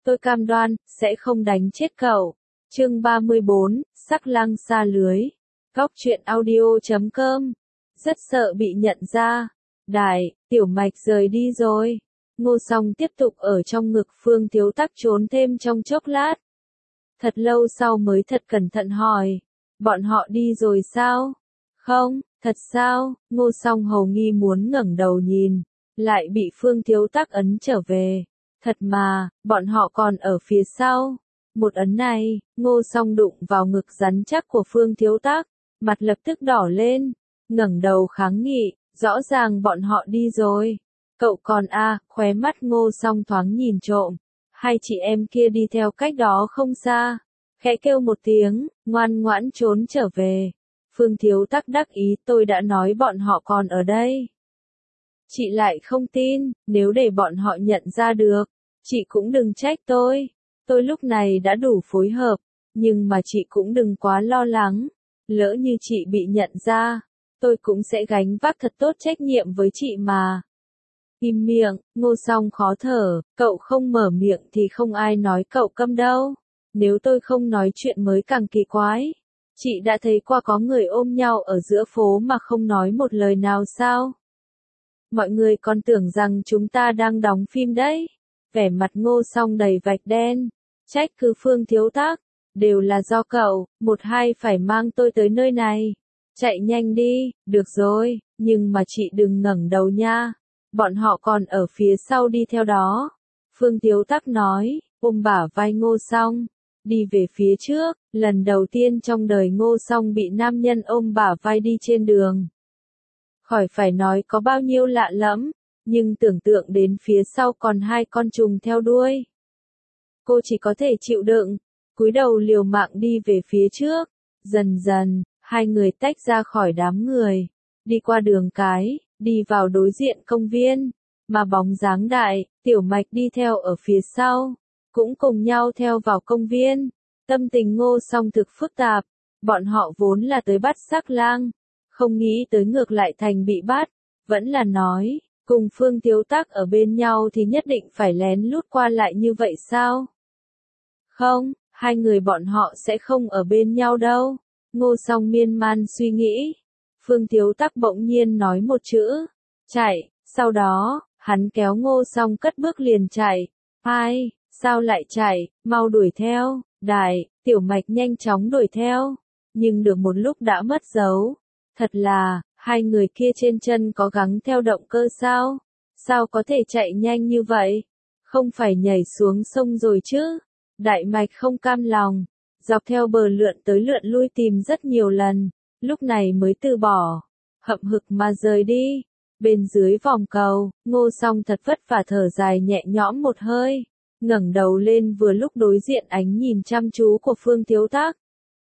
tôi cam đoan, sẽ không đánh chết cậu. Chương 34, Sắc lang xa lưới. Góc truyện audio.com. Rất sợ bị nhận ra. Đại, Tiểu Mạch rời đi rồi. Ngô Song tiếp tục ở trong ngực Phương Thiếu Tắc trốn thêm trong chốc lát. Thật lâu sau mới thật cẩn thận hỏi. Bọn họ đi rồi sao? Không, thật sao? Ngô Song hầu nghi muốn ngẩng đầu nhìn. Lại bị Phương Thiếu Tắc ấn trở về. Thật mà, bọn họ còn ở phía sau. Một ấn này, Ngô Song đụng vào ngực rắn chắc của Phương Thiếu Tắc. Mặt lập tức đỏ lên. Ngẩng đầu kháng nghị, rõ ràng bọn họ đi rồi. Cậu còn khóe mắt Ngô Song thoáng nhìn trộm. Hai chị em kia đi theo cách đó không xa. Khẽ kêu một tiếng, ngoan ngoãn trốn trở về. Phương Thiếu Tắc đắc ý, tôi đã nói bọn họ còn ở đây. Chị lại không tin, nếu để bọn họ nhận ra được, chị cũng đừng trách tôi. Tôi lúc này đã đủ phối hợp, nhưng mà chị cũng đừng quá lo lắng. Lỡ như chị bị nhận ra, tôi cũng sẽ gánh vác thật tốt trách nhiệm với chị mà. Im miệng, Ngô Song khó thở, cậu không mở miệng thì không ai nói cậu câm đâu. Nếu tôi không nói chuyện mới càng kỳ quái. Chị đã thấy qua có người ôm nhau ở giữa phố mà không nói một lời nào sao? Mọi người còn tưởng rằng chúng ta đang đóng phim đấy. Vẻ mặt Ngô Song đầy vạch đen. Trách cứ Phương Thiếu Tắc. Đều là do cậu, một hai phải mang tôi tới nơi này. Chạy nhanh đi, được rồi, nhưng mà chị đừng ngẩng đầu nha. Bọn họ còn ở phía sau đi theo đó. Phương Thiếu Tắc nói, ôm bả vai Ngô Song. Đi về phía trước, lần đầu tiên trong đời Ngô Song bị nam nhân ôm bả vai đi trên đường. Khỏi phải nói có bao nhiêu lạ lẫm, nhưng tưởng tượng đến phía sau còn hai con trùng theo đuôi. Cô chỉ có thể chịu đựng, cúi đầu liều mạng đi về phía trước. Dần dần, hai người tách ra khỏi đám người, đi qua đường cái, đi vào đối diện công viên, mà bóng dáng Đại, Tiểu Mạch đi theo ở phía sau, cũng cùng nhau theo vào công viên. Tâm tình Ngô Song thực phức tạp, bọn họ vốn là tới bắt Sắc lang, không nghĩ tới ngược lại thành bị bắt, vẫn là nói, cùng Phương Thiếu Tắc ở bên nhau thì nhất định phải lén lút qua lại như vậy sao? Không, hai người bọn họ sẽ không ở bên nhau đâu. Ngô Song miên man suy nghĩ. Phương Thiếu Tắc bỗng nhiên nói một chữ, chạy, sau đó, hắn kéo Ngô Song cất bước liền chạy. Ai, sao lại chạy, mau đuổi theo. Đại, Tiểu Mạch nhanh chóng đuổi theo, nhưng được một lúc đã mất dấu. Thật là, hai người kia trên chân có gắng theo động cơ sao? Sao có thể chạy nhanh như vậy? Không phải nhảy xuống sông rồi chứ? Đại Mạch không cam lòng, dọc theo bờ lượn tới lượn lui tìm rất nhiều lần, lúc này mới từ bỏ, hậm hực mà rời đi. Bên dưới vòng cầu, Ngô Song thật vất vả thở dài nhẹ nhõm một hơi, ngẩng đầu lên vừa lúc đối diện ánh nhìn chăm chú của Phương Thiếu Tắc.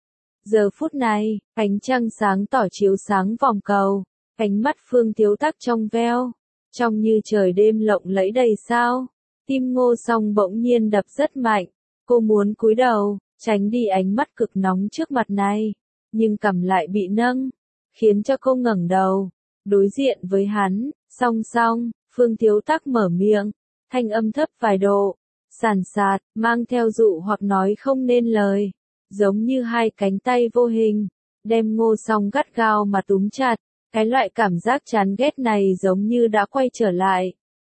Giờ phút này, ánh trăng sáng tỏ chiếu sáng vòng cầu, ánh mắt Phương Thiếu Tắc trong veo, trông như trời đêm lộng lẫy đầy sao. Tim Ngô Song bỗng nhiên đập rất mạnh, cô muốn cúi đầu, tránh đi ánh mắt cực nóng trước mặt này, nhưng cằm lại bị nâng, khiến cho cô ngẩng đầu, đối diện với hắn. Song song, Phương Thiếu Tắc mở miệng, thanh âm thấp vài độ, sàn sạt, mang theo dụ hoặc nói không nên lời, giống như hai cánh tay vô hình, đem Ngô Song gắt gao mà túm chặt. Cái loại cảm giác chán ghét này giống như đã quay trở lại.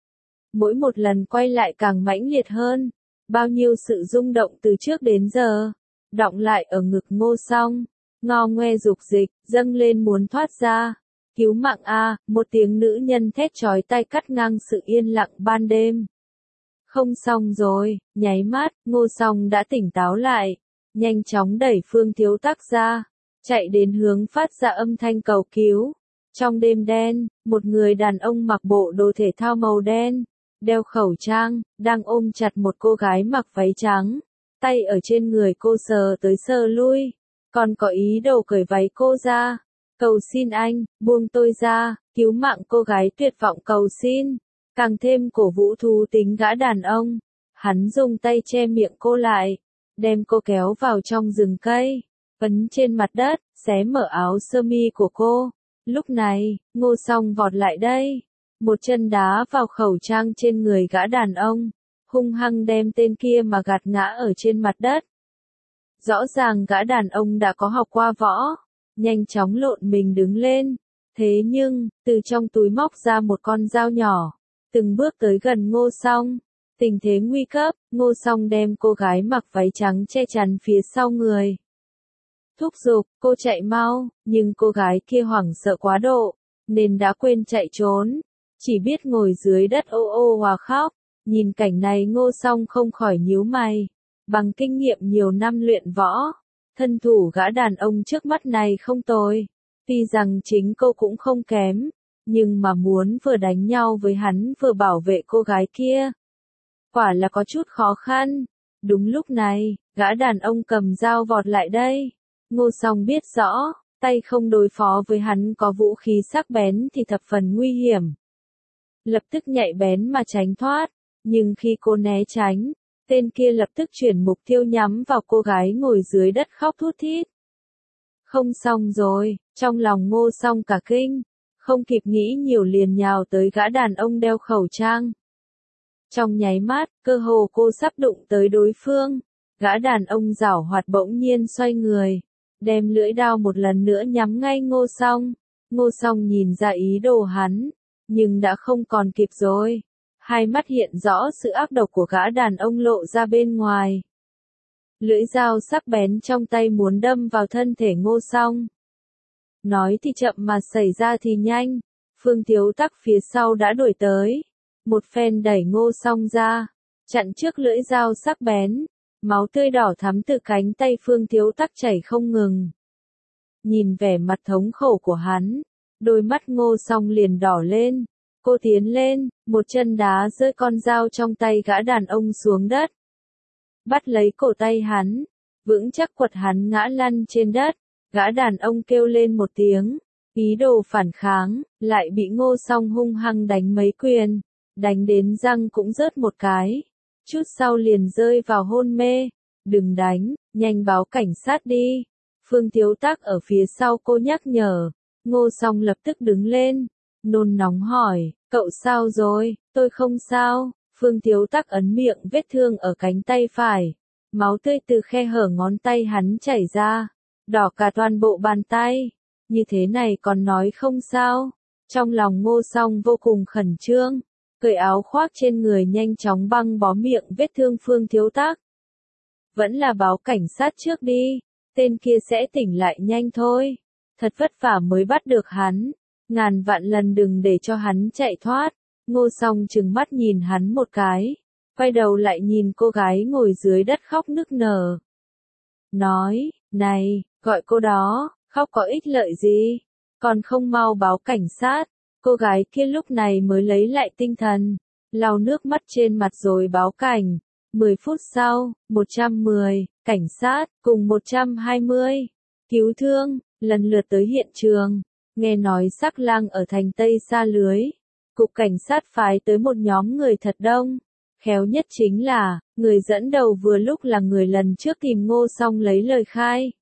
Mỗi một lần quay lại càng mãnh liệt hơn, bao nhiêu sự rung động từ trước đến giờ, đọng lại ở ngực Ngô Song, ngo ngoe dục dịch, dâng lên muốn thoát ra. Cứu mạng a, một tiếng nữ nhân thét chói tai cắt ngang sự yên lặng ban đêm. Không xong rồi, nháy mắt, Ngô Song đã tỉnh táo lại, nhanh chóng đẩy Phương Thiếu Tắc ra, chạy đến hướng phát ra âm thanh cầu cứu. Trong đêm đen, một người đàn ông mặc bộ đồ thể thao màu đen, đeo khẩu trang, đang ôm chặt một cô gái mặc váy trắng, tay ở trên người cô sờ tới sờ lui, còn có ý đồ cởi váy cô ra. Cầu xin anh, buông tôi ra, cứu mạng. Cô gái tuyệt vọng cầu xin, càng thêm cổ vũ thú tính gã đàn ông. Hắn dùng tay che miệng cô lại, đem cô kéo vào trong rừng cây, ấn trên mặt đất, xé mở áo sơ mi của cô. Lúc này, Ngô Song vọt lại đây, một chân đá vào khẩu trang trên người gã đàn ông, hung hăng đem tên kia mà gạt ngã ở trên mặt đất. Rõ ràng gã đàn ông đã có học qua võ, nhanh chóng lộn mình đứng lên. Thế nhưng, từ trong túi móc ra một con dao nhỏ, từng bước tới gần Ngô Song. Tình thế nguy cấp, Ngô Song đem cô gái mặc váy trắng che chắn phía sau người. Thúc giục, cô chạy mau, nhưng cô gái kia hoảng sợ quá độ, nên đã quên chạy trốn, chỉ biết ngồi dưới đất ô ô hòa khóc. Nhìn cảnh này Ngô Song không khỏi nhíu mày, bằng kinh nghiệm nhiều năm luyện võ, thân thủ gã đàn ông trước mắt này không tồi, tuy rằng chính cô cũng không kém, nhưng mà muốn vừa đánh nhau với hắn vừa bảo vệ cô gái kia, quả là có chút khó khăn. Đúng lúc này, gã đàn ông cầm dao vọt lại đây. Ngô Song biết rõ, tay không đối phó với hắn có vũ khí sắc bén thì thập phần nguy hiểm. Lập tức nhạy bén mà tránh thoát, nhưng khi cô né tránh, tên kia lập tức chuyển mục tiêu nhắm vào cô gái ngồi dưới đất khóc thút thít. Không xong rồi, trong lòng Ngô Song cả kinh, không kịp nghĩ nhiều liền nhào tới gã đàn ông đeo khẩu trang. Trong nháy mắt, cơ hồ cô sắp đụng tới đối phương, gã đàn ông giảo hoạt bỗng nhiên xoay người, đem lưỡi dao một lần nữa nhắm ngay Ngô Song. Ngô Song nhìn ra ý đồ hắn, nhưng đã không còn kịp rồi. Hai mắt hiện rõ sự ác độc của gã đàn ông lộ ra bên ngoài. Lưỡi dao sắc bén trong tay muốn đâm vào thân thể Ngô Song. Nói thì chậm mà xảy ra thì nhanh, Phương Thiếu Tắc phía sau đã đuổi tới. Một phen đẩy Ngô Song ra, chặn trước lưỡi dao sắc bén, máu tươi đỏ thắm từ cánh tay Phương Thiếu Tắc chảy không ngừng. Nhìn vẻ mặt thống khổ của hắn, đôi mắt Ngô Song liền đỏ lên. Cô tiến lên, một chân đá rơi con dao trong tay gã đàn ông xuống đất. Bắt lấy cổ tay hắn, vững chắc quật hắn ngã lăn trên đất. Gã đàn ông kêu lên một tiếng, ý đồ phản kháng, lại bị Ngô Song hung hăng đánh mấy quyền, đánh đến răng cũng rớt một cái. Chút sau liền rơi vào hôn mê. Đừng đánh, nhanh báo cảnh sát đi. Phương Thiếu Tắc ở phía sau cô nhắc nhở. Ngô Song lập tức đứng lên, nôn nóng hỏi, cậu sao rồi? Tôi không sao. Phương Thiếu Tắc ấn miệng vết thương ở cánh tay phải. Máu tươi từ khe hở ngón tay hắn chảy ra, đỏ cả toàn bộ bàn tay. Như thế này còn nói không sao. Trong lòng Ngô Song vô cùng khẩn trương, cởi áo khoác trên người nhanh chóng băng bó miệng vết thương Phương Thiếu Tắc. Vẫn là báo cảnh sát trước đi, tên kia sẽ tỉnh lại nhanh thôi. Thật vất vả mới bắt được hắn, ngàn vạn lần đừng để cho hắn chạy thoát. Ngô Song trừng mắt nhìn hắn một cái, quay đầu lại nhìn cô gái ngồi dưới đất khóc nức nở. Nói, này, gọi cô đó, khóc có ích lợi gì, còn không mau báo cảnh sát. Cô gái kia lúc này mới lấy lại tinh thần, lau nước mắt trên mặt rồi báo cảnh. 10 phút sau, 110, cảnh sát, cùng 120, cứu thương, lần lượt tới hiện trường. Nghe nói Sắc Lang ở thành Tây Sa Lưới, cục cảnh sát phái tới một nhóm người thật đông. Khéo nhất chính là, người dẫn đầu vừa lúc là người lần trước tìm Ngô Song lấy lời khai.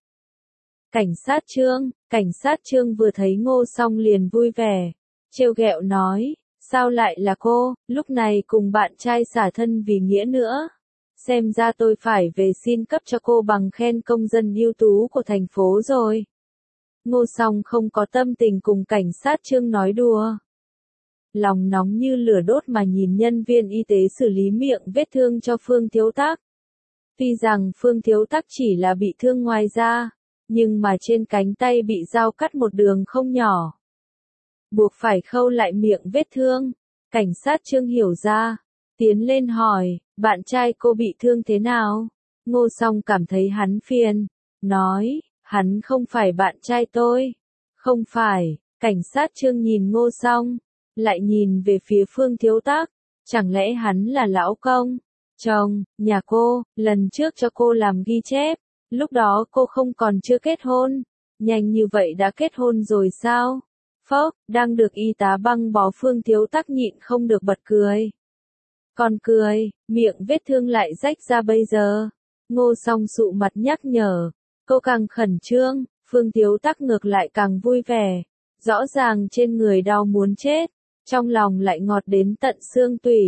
Cảnh sát Trương vừa thấy Ngô Song liền vui vẻ, trêu ghẹo nói, sao lại là cô, lúc này cùng bạn trai xả thân vì nghĩa nữa. Xem ra tôi phải về xin cấp cho cô bằng khen công dân ưu tú của thành phố rồi. Ngô Song không có tâm tình cùng cảnh sát Trương nói đùa. Lòng nóng như lửa đốt mà nhìn nhân viên y tế xử lý miệng vết thương cho Phương Thiếu Tắc. Tuy rằng Phương Thiếu Tắc chỉ là bị thương ngoài da, nhưng mà trên cánh tay bị dao cắt một đường không nhỏ. Buộc phải khâu lại miệng vết thương. Cảnh sát Trương hiểu ra, tiến lên hỏi, bạn trai cô bị thương thế nào? Ngô Song cảm thấy hắn phiền, nói, hắn không phải bạn trai tôi. Không phải. Cảnh sát Trương nhìn Ngô Song, lại nhìn về phía Phương Thiếu Tắc, chẳng lẽ hắn là lão công, chồng, nhà cô, lần trước cho cô làm ghi chép, lúc đó cô không còn chưa kết hôn, nhanh như vậy đã kết hôn rồi sao? Phốc, đang được y tá băng bó Phương Thiếu Tắc nhịn không được bật cười. Còn cười, miệng vết thương lại rách ra bây giờ. Ngô Song sụ mặt nhắc nhở, cô càng khẩn trương, Phương Thiếu Tắc ngược lại càng vui vẻ, rõ ràng trên người đau muốn chết, trong lòng lại ngọt đến tận xương tủy.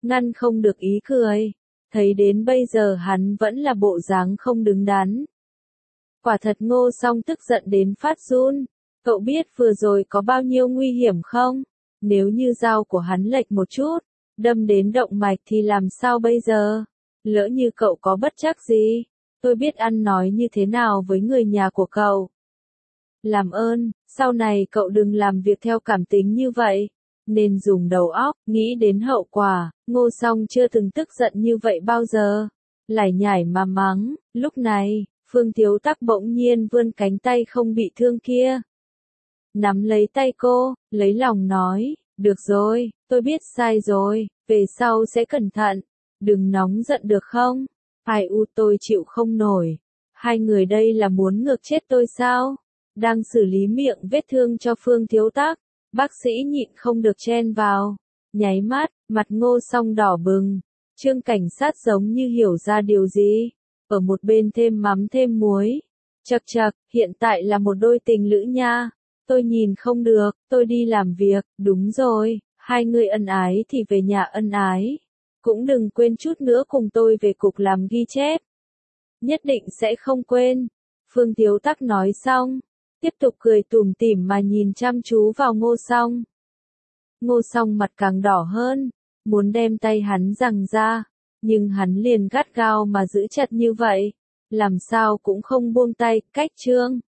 ngăn không được ý cười. Thấy đến bây giờ hắn vẫn là bộ dáng không đứng đắn. Quả thật Ngô Song tức giận đến phát run. Cậu biết vừa rồi có bao nhiêu nguy hiểm không? Nếu như dao của hắn lệch một chút, đâm đến động mạch thì làm sao bây giờ? Lỡ như cậu có bất trắc gì, tôi biết ăn nói như thế nào với người nhà của cậu. Làm ơn, sau này cậu đừng làm việc theo cảm tính như vậy. Nên dùng đầu óc, nghĩ đến hậu quả. Ngô Song chưa từng tức giận như vậy bao giờ. Lải nhải mà mắng. Lúc này, Phương Thiếu Tắc bỗng nhiên vươn cánh tay không bị thương kia. Nắm lấy tay cô, lấy lòng nói. Được rồi, tôi biết sai rồi, về sau sẽ cẩn thận. Đừng nóng giận được không? Ai u, tôi chịu không nổi. Hai người đây là muốn ngược chết tôi sao? Đang xử lý miệng vết thương cho Phương Thiếu Tắc, bác sĩ nhịn không được chen vào. Nháy mắt, mặt Ngô Song đỏ bừng. Trương cảnh sát giống như hiểu ra điều gì. Ở một bên thêm mắm thêm muối. Chậc chậc, hiện tại là một đôi tình lữ nha. Tôi nhìn không được, tôi đi làm việc. Đúng rồi, hai người ân ái thì về nhà ân ái. Cũng đừng quên chút nữa cùng tôi về cục làm ghi chép. Nhất định sẽ không quên. Phương Thiếu Tắc nói xong, tiếp tục cười tủm tỉm mà nhìn chăm chú vào Ngô Song. Ngô Song mặt càng đỏ hơn, muốn đem tay hắn giằng ra, nhưng hắn liền gắt gao mà giữ chặt như vậy, làm sao cũng không buông tay. Cách Trương